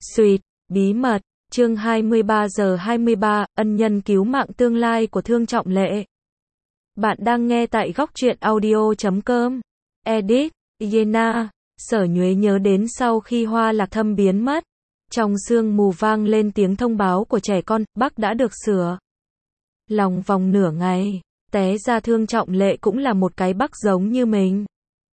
Suyệt, bí mật, chương 23 giờ 23, ân nhân cứu mạng tương lai của Thương Trọng Lệ. Bạn đang nghe tại góc truyện audio.com. Edit, Yena, Sở Nhuế nhớ đến sau khi Hoa Lạc Thâm biến mất. Trong sương mù vang lên tiếng thông báo của trẻ con, Bắc đã được sửa. Lòng vòng nửa ngày, té ra Thương Trọng Lệ cũng là một cái Bắc giống như mình.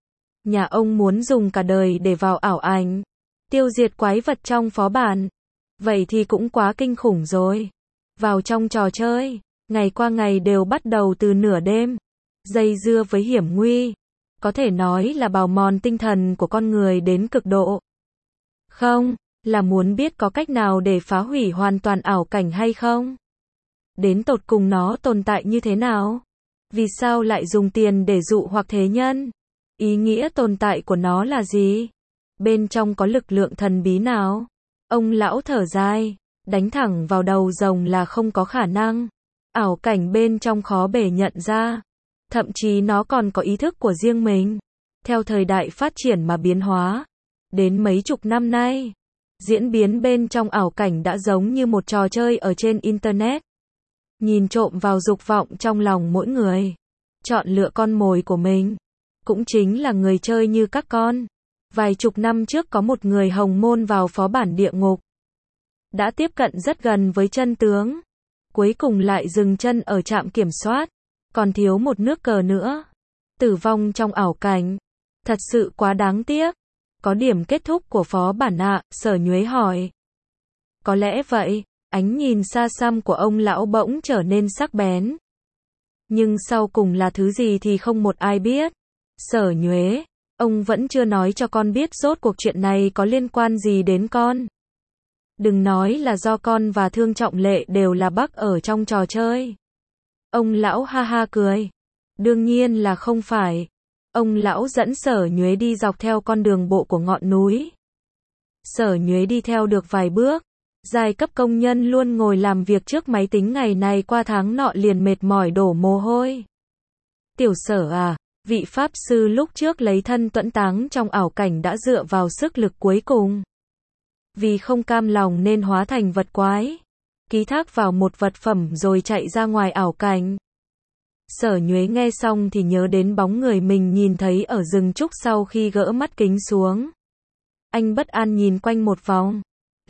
Nhà ông muốn dùng cả đời để vào ảo ảnh, tiêu diệt quái vật trong phó bản. Vậy thì cũng quá kinh khủng rồi. Vào trong trò chơi, ngày qua ngày đều bắt đầu từ nửa đêm, dây dưa với hiểm nguy. Có thể nói là bào mòn tinh thần của con người đến cực độ. Không, là muốn biết có cách nào để phá hủy hoàn toàn ảo cảnh hay không? Đến tột cùng nó tồn tại như thế nào? Vì sao lại dùng tiền để dụ hoặc thế nhân? Ý nghĩa tồn tại của nó là gì? Bên trong có lực lượng thần bí nào? Ông lão thở dài, đánh thẳng vào đầu rồng là không có khả năng. Ảo cảnh bên trong khó bề nhận ra. Thậm chí nó còn có ý thức của riêng mình. Theo thời đại phát triển mà biến hóa. Đến mấy chục năm nay, diễn biến bên trong ảo cảnh đã giống như một trò chơi ở trên Internet. Nhìn trộm vào dục vọng trong lòng mỗi người. Chọn lựa con mồi của mình. Cũng chính là người chơi như các con. Vài chục năm trước có một người hồng môn vào phó bản địa ngục. Đã tiếp cận rất gần với chân tướng. Cuối cùng lại dừng chân ở trạm kiểm soát. Còn thiếu một nước cờ nữa. Tử vong trong ảo cảnh. Thật sự quá đáng tiếc. Có điểm kết thúc của phó bản ạ, Sở Nhuế hỏi. Có lẽ vậy, ánh nhìn xa xăm của ông lão bỗng trở nên sắc bén. Nhưng sau cùng là thứ gì thì không một ai biết. Sở Nhuế, ông vẫn chưa nói cho con biết rốt cuộc chuyện này có liên quan gì đến con. Đừng nói là do con và Thương Trọng Lệ đều là Bắc ở trong trò chơi. Ông lão ha ha cười. Đương nhiên là không phải. Ông lão dẫn Sở Nhuế đi dọc theo con đường bộ của ngọn núi. Sở Nhuế đi theo được vài bước. Giai cấp công nhân luôn ngồi làm việc trước máy tính ngày này qua tháng nọ liền mệt mỏi đổ mồ hôi. Tiểu Sở à, vị pháp sư lúc trước lấy thân tuẫn táng trong ảo cảnh đã dựa vào sức lực cuối cùng. Vì không cam lòng nên hóa thành vật quái. Ký thác vào một vật phẩm rồi chạy ra ngoài ảo cảnh. Sở Nhuế nghe xong thì nhớ đến bóng người mình nhìn thấy ở rừng trúc sau khi gỡ mắt kính xuống. Anh bất an nhìn quanh một vòng.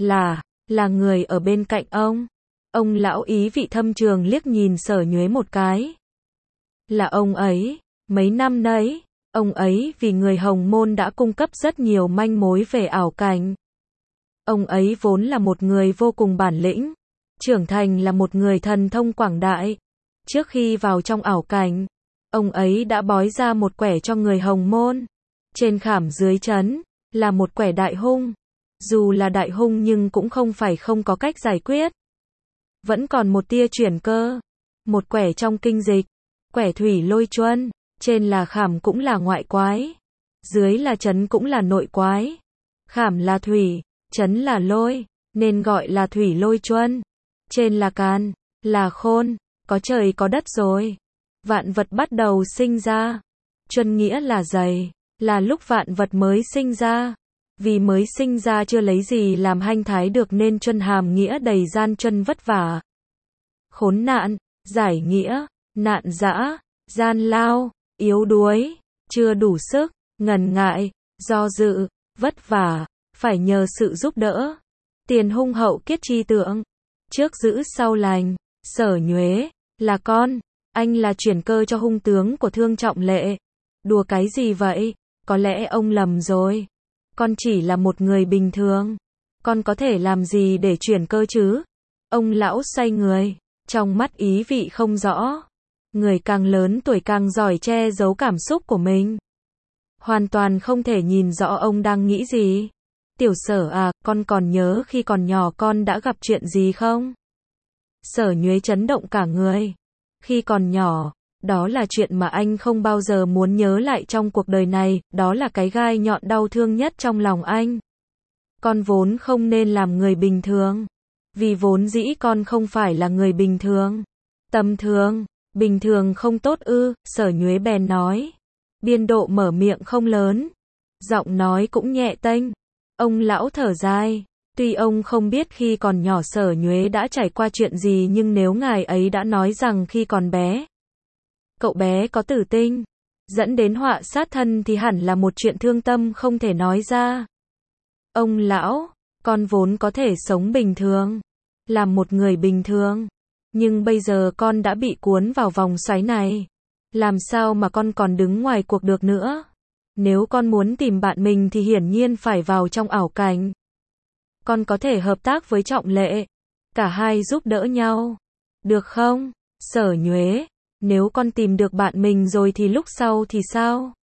Là người ở bên cạnh ông. Ông lão ý vị thâm trường liếc nhìn Sở Nhuế một cái. Là ông ấy. Mấy năm nấy, ông ấy vì người hồng môn đã cung cấp rất nhiều manh mối về ảo cảnh. Ông ấy vốn là một người vô cùng bản lĩnh. Trưởng thành là một người thần thông quảng đại. Trước khi vào trong ảo cảnh, ông ấy đã bói ra một quẻ cho người hồng môn. Trên khảm dưới trấn, là một quẻ đại hung. Dù là đại hung nhưng cũng không phải không có cách giải quyết. Vẫn còn một tia chuyển cơ. Một quẻ trong kinh dịch. Quẻ thủy lôi chuân. Trên là khảm cũng là ngoại quái. Dưới là trấn cũng là nội quái. Khảm là thủy, trấn là lôi, nên gọi là thủy lôi chuân. Trên là can, là khôn, có trời có đất rồi. Vạn vật bắt đầu sinh ra. Chuân nghĩa là dày, là lúc vạn vật mới sinh ra. Vì mới sinh ra chưa lấy gì làm hanh thái được nên chuân hàm nghĩa đầy gian truân vất vả. Khốn nạn, giải nghĩa, nạn dã, gian lao, yếu đuối, chưa đủ sức, ngần ngại, do dự, vất vả, phải nhờ sự giúp đỡ. Tiền hung hậu kiết chi tượng. Trước giữ sau lành. Sở Nhuế, là con. Anh là chuyển cơ cho hung tướng của Thương Trọng Lệ. Đùa cái gì vậy? Có lẽ ông lầm rồi. Con chỉ là một người bình thường. Con có thể làm gì để chuyển cơ chứ? Ông lão xoay người. Trong mắt ý vị không rõ. Người càng lớn tuổi càng giỏi che giấu cảm xúc của mình. Hoàn toàn không thể nhìn rõ ông đang nghĩ gì. Tiểu Sở à, con còn nhớ khi còn nhỏ con đã gặp chuyện gì không? Sở Nhuế chấn động cả người. Khi còn nhỏ, đó là chuyện mà anh không bao giờ muốn nhớ lại trong cuộc đời này, đó là cái gai nhọn đau thương nhất trong lòng anh. Con vốn không nên làm người bình thường. Vì vốn dĩ con không phải là người bình thường. Tầm thường. Bình thường không tốt ư, Sở Nhuế bèn nói. Biên độ mở miệng không lớn. Giọng nói cũng nhẹ tênh. Ông lão thở dài. Tuy ông không biết khi còn nhỏ Sở Nhuế đã trải qua chuyện gì, nhưng nếu ngài ấy đã nói rằng khi còn bé, cậu bé có tử tinh, dẫn đến họa sát thân thì hẳn là một chuyện thương tâm không thể nói ra. Ông lão, con vốn có thể sống bình thường, làm một người bình thường, nhưng bây giờ con đã bị cuốn vào vòng xoáy này. Làm sao mà con còn đứng ngoài cuộc được nữa? Nếu con muốn tìm bạn mình thì hiển nhiên phải vào trong ảo cảnh. Con có thể hợp tác với Trọng Lệ, cả hai giúp đỡ nhau, được không? Sở Nhuế, nếu con tìm được bạn mình rồi thì lúc sau thì sao?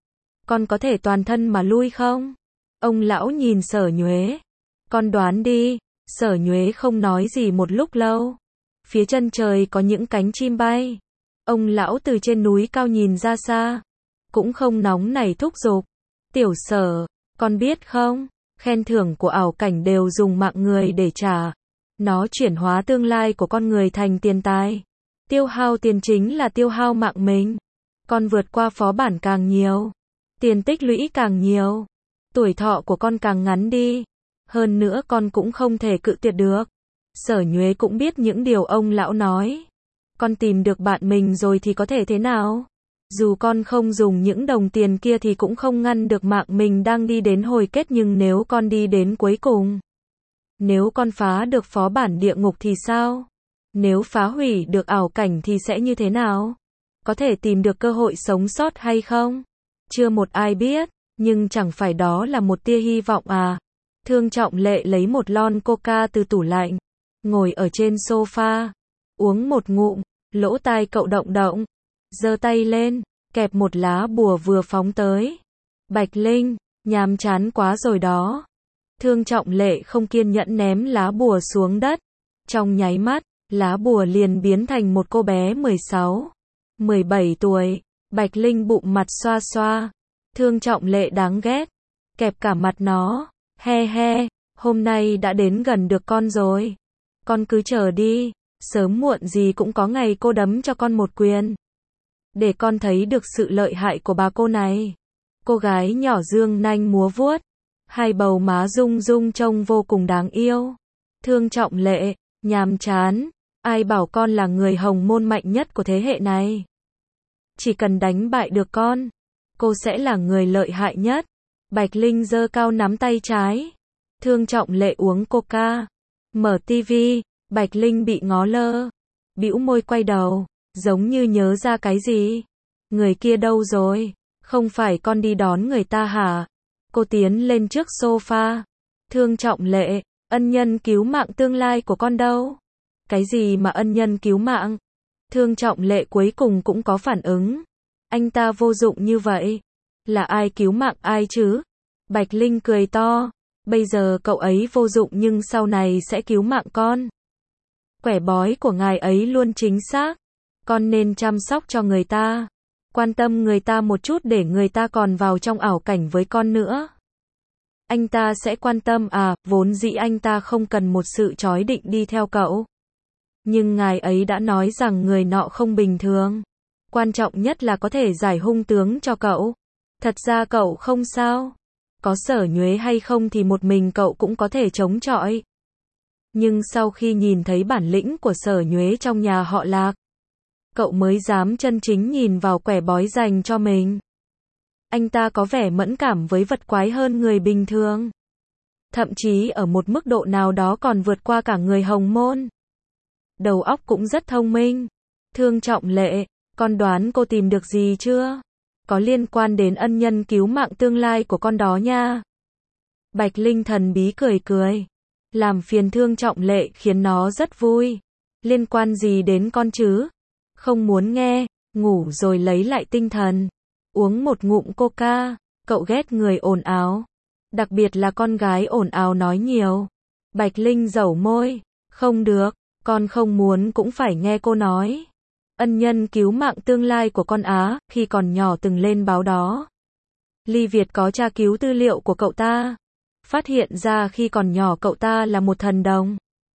Con có thể toàn thân mà lui không? Ông lão nhìn Sở Nhuế. Con đoán đi. Sở Nhuế không nói gì một lúc lâu. Phía chân trời có những cánh chim bay. Ông lão từ trên núi cao nhìn ra xa, cũng không nóng nảy thúc giục. Tiểu Sở, con biết không, khen thưởng của ảo cảnh đều dùng mạng người để trả. Nó chuyển hóa tương lai của con người thành tiền tài. Tiêu hao tiền chính là tiêu hao mạng mình. Con vượt qua phó bản càng nhiều, tiền tích lũy càng nhiều, tuổi thọ của con càng ngắn đi. Hơn nữa con cũng không thể cự tuyệt được. Sở Nhuế cũng biết những điều ông lão nói. Con tìm được bạn mình rồi thì có thể thế nào? Dù con không dùng những đồng tiền kia thì cũng không ngăn được mạng mình đang đi đến hồi kết, nhưng nếu con đi đến cuối cùng, nếu con phá được phó bản địa ngục thì sao? Nếu phá hủy được ảo cảnh thì sẽ như thế nào? Có thể tìm được cơ hội sống sót hay không? Chưa một ai biết, nhưng chẳng phải đó là một tia hy vọng à? Thương Trọng Lệ lấy một lon coca từ tủ lạnh, ngồi ở trên sofa, uống một ngụm, lỗ tai cậu động động, giơ tay lên, kẹp một lá bùa vừa phóng tới. Bạch Linh, nhàm chán quá rồi đó. Thương Trọng Lệ không kiên nhẫn ném lá bùa xuống đất. Trong nháy mắt, lá bùa liền biến thành một cô bé 16, 17 tuổi. Bạch Linh bụng mặt xoa xoa. Thương Trọng Lệ đáng ghét. Kẹp cả mặt nó. He he, hôm nay đã đến gần được con rồi. Con cứ chờ đi, sớm muộn gì cũng có ngày cô đấm cho con một quyền. Để con thấy được sự lợi hại của bà cô này. Cô gái nhỏ dương nanh múa vuốt, hai bầu má rung rung trông vô cùng đáng yêu. Thương Trọng Lệ, nhàm chán, ai bảo con là người hồng môn mạnh nhất của thế hệ này. Chỉ cần đánh bại được con, cô sẽ là người lợi hại nhất. Bạch Linh giơ cao nắm tay trái. Thương Trọng Lệ uống coca, mở tivi. Bạch Linh bị ngó lơ, bĩu môi quay đầu, giống như nhớ ra cái gì. Người kia đâu rồi? Không phải con đi đón người ta hả? Cô tiến lên trước sofa. Thương Trọng Lệ, ân nhân cứu mạng tương lai của con đâu? Cái gì mà ân nhân cứu mạng? Thương Trọng Lệ cuối cùng cũng có phản ứng. Anh ta vô dụng như vậy. Là ai cứu mạng ai chứ? Bạch Linh cười to. Bây giờ cậu ấy vô dụng nhưng sau này sẽ cứu mạng con. Quẻ bói của ngài ấy luôn chính xác. Con nên chăm sóc cho người ta. Quan tâm người ta một chút để người ta còn vào trong ảo cảnh với con nữa. Anh ta sẽ quan tâm à, vốn dĩ anh ta không cần một sự trói định đi theo cậu. Nhưng ngài ấy đã nói rằng người nọ không bình thường. Quan trọng nhất là có thể giải hung tướng cho cậu. Thật ra cậu không sao. Có Sở Nhuế hay không thì một mình cậu cũng có thể chống chọi. Nhưng sau khi nhìn thấy bản lĩnh của Sở Nhuế trong nhà họ Lạc, cậu mới dám chân chính nhìn vào quẻ bói dành cho mình. Anh ta có vẻ mẫn cảm với vật quái hơn người bình thường. Thậm chí ở một mức độ nào đó còn vượt qua cả người hồng môn. Đầu óc cũng rất thông minh. Thương Trọng Lệ, con đoán cô tìm được gì chưa? Có liên quan đến ân nhân cứu mạng tương lai của con đó nha. Bạch Linh thần bí cười cười. Làm phiền Thương Trọng Lệ khiến nó rất vui. Liên quan gì đến con chứ? Không muốn nghe, ngủ rồi lấy lại tinh thần. Uống một ngụm coca, cậu ghét người ồn ào. Đặc biệt là con gái ồn ào nói nhiều. Bạch Linh dẩu môi. Không được, con không muốn cũng phải nghe cô nói. Ân nhân cứu mạng tương lai của con Á, khi còn nhỏ từng lên báo đó. Ly Việt có tra cứu tư liệu của cậu ta. Phát hiện ra khi còn nhỏ cậu ta là một thần đồng.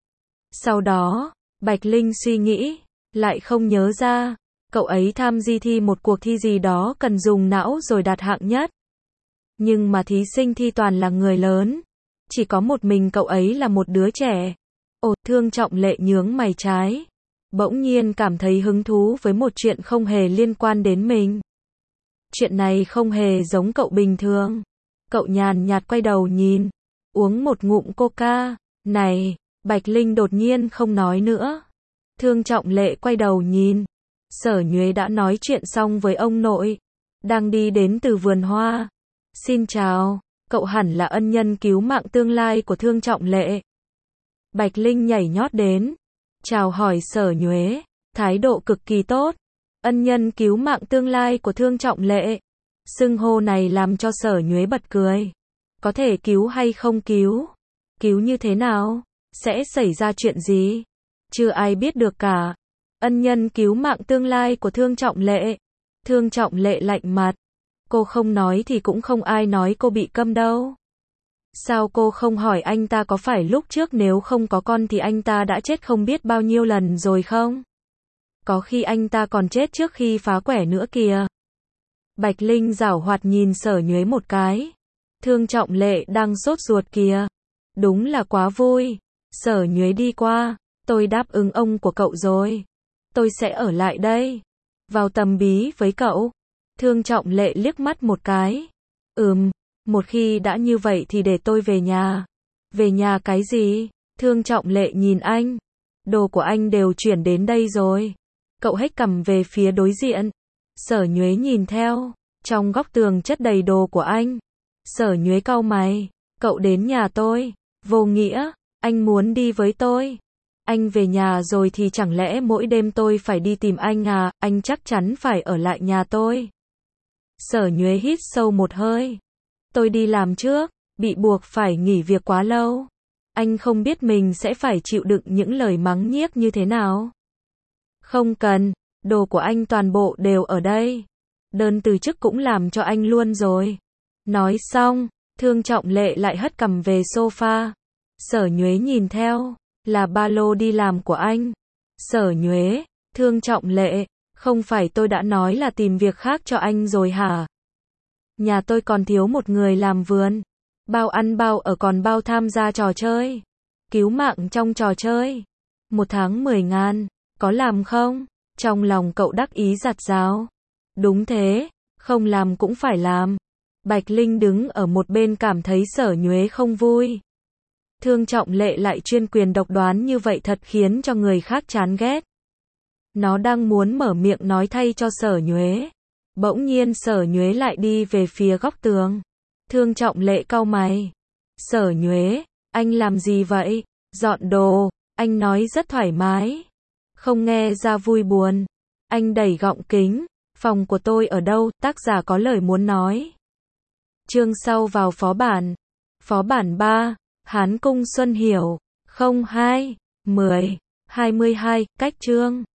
Sau đó, Bạch Linh suy nghĩ, lại không nhớ ra. Cậu ấy tham gia thi một cuộc thi gì đó cần dùng não rồi đạt hạng nhất. Nhưng mà thí sinh thi toàn là người lớn. Chỉ có một mình cậu ấy là một đứa trẻ. Ồ, Thương Trọng Lệ nhướng mày trái. Bỗng nhiên cảm thấy hứng thú với một chuyện không hề liên quan đến mình. Chuyện này không hề giống cậu bình thường. Cậu nhàn nhạt quay đầu nhìn, uống một ngụm coca. Này, Bạch Linh đột nhiên không nói nữa. Thương Trọng Lệ quay đầu nhìn. Sở Nhuế đã nói chuyện xong với ông nội, đang đi đến từ vườn hoa. Xin chào, cậu hẳn là ân nhân cứu mạng tương lai của Thương Trọng Lệ. Bạch Linh nhảy nhót đến, chào hỏi Sở Nhuế, thái độ cực kỳ tốt. Ân nhân cứu mạng tương lai của Thương Trọng Lệ. Xưng hô này làm cho Sở Nhuế bật cười. Có thể cứu hay không cứu? Cứu như thế nào? Sẽ xảy ra chuyện gì? Chưa ai biết được cả. Ân nhân cứu mạng tương lai của Thương Trọng Lệ. Thương Trọng Lệ lạnh mặt. Cô không nói thì cũng không ai nói cô bị câm đâu. Sao cô không hỏi anh ta có phải lúc trước nếu không có con thì anh ta đã chết không biết bao nhiêu lần rồi không? Có khi anh ta còn chết trước khi phá quẻ nữa kìa. Bạch Linh giảo hoạt nhìn Sở Nhuế một cái. Thương Trọng Lệ đang sốt ruột kìa. Đúng là quá vui. Sở Nhuế đi qua. Tôi đáp ứng ông của cậu rồi. Tôi sẽ ở lại đây. Vào tầm bí với cậu. Thương Trọng Lệ liếc mắt một cái. Một khi đã như vậy thì để tôi về nhà. Về nhà cái gì? Thương Trọng Lệ nhìn anh. Đồ của anh đều chuyển đến đây rồi. Cậu hếch cằm về phía đối diện. Sở Nhuế nhìn theo. Trong góc tường chất đầy đồ của anh. Sở Nhuế cau mày. Cậu đến nhà tôi. Vô nghĩa. Anh muốn đi với tôi. Anh về nhà rồi thì chẳng lẽ mỗi đêm tôi phải đi tìm anh à? Anh chắc chắn phải ở lại nhà tôi. Sở Nhuế hít sâu một hơi. Tôi đi làm trước. Bị buộc phải nghỉ việc quá lâu. Anh không biết mình sẽ phải chịu đựng những lời mắng nhiếc như thế nào. Không cần. Đồ của anh toàn bộ đều ở đây. Đơn từ chức cũng làm cho anh luôn rồi. Nói xong, Thương Trọng Lệ lại hất cằm về sofa. Sở Nhuế nhìn theo. Là ba lô đi làm của anh. Sở Nhuế, Thương Trọng Lệ, không phải tôi đã nói là tìm việc khác cho anh rồi hả? Nhà tôi còn thiếu một người làm vườn. Bao ăn bao ở còn bao tham gia trò chơi. Cứu mạng trong trò chơi. 1 tháng 10.000, có làm không? Trong lòng cậu đắc ý giặt rào. Đúng thế, không làm cũng phải làm. Bạch Linh đứng ở một bên cảm thấy Sở Nhuế không vui. Thương Trọng Lệ lại chuyên quyền độc đoán như vậy thật khiến cho người khác chán ghét. Nó đang muốn mở miệng nói thay cho Sở Nhuế. Bỗng nhiên Sở Nhuế lại đi về phía góc tường. Thương Trọng Lệ cau mày. Sở Nhuế, anh làm gì vậy? Dọn đồ, anh nói rất thoải mái. Không nghe ra vui buồn. Anh đẩy gọng kính. Phòng của tôi ở đâu? Tác giả có lời muốn nói. Chương sau vào phó bản. Phó bản 3. Hán Cung Xuân Hiểu. 02, 10, 22, cách chương.